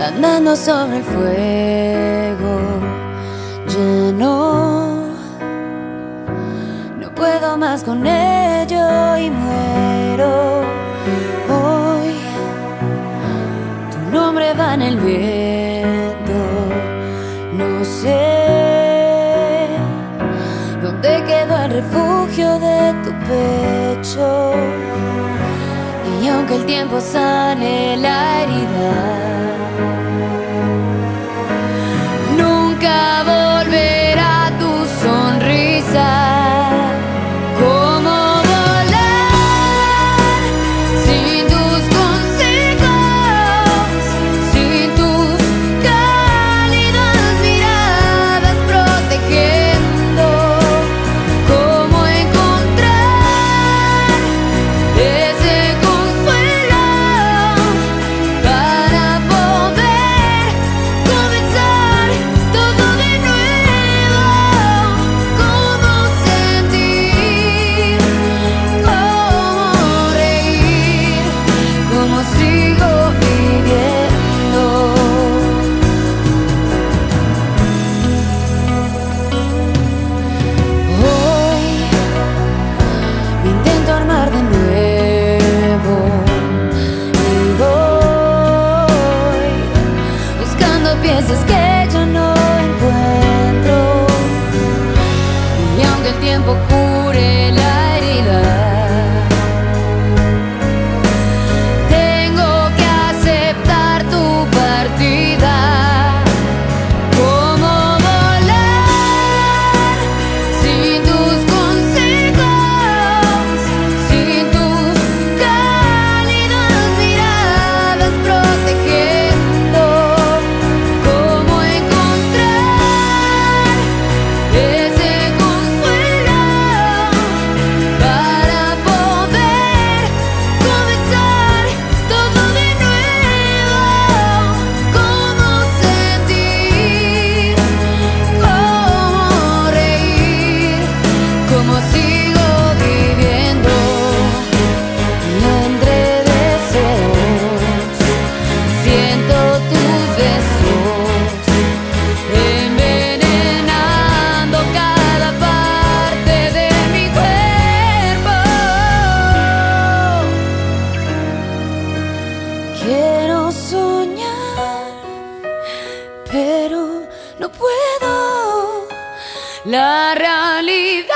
andando sobre el fuego. Ya no puedo más con ello y muero. Hoy tu nombre va en el viento. No sé dónde quedó el refugio de tu pecho. Y aunque el tiempo sane la herida, nunca volverá tu sonrisa. Como volar sin tus consejos, sin tus cálidas miradas protegiendo. Cómo encontrar ese consuelo para poder comenzar todo de nuevo. Cómo sentir, cómo reír, cómo sigo viviendo. Hoy me intento armar de nuevo y voy buscando piezas que ya no encuentro. Y aunque el tiempo cure la herida, tengo que aceptar tu partida. Como volar sin tus consejos, sin tus cálidas miradas protegiendo. Cómo encontrar ese consuelo para poder comenzar todo de nuevo. Cómo sentir, cómo reír, cómo sigo viviendo. Y entre deseos siento tus besos envenenando cada parte de mi cuerpo. Quiero soñar, pero no puedo. La realidad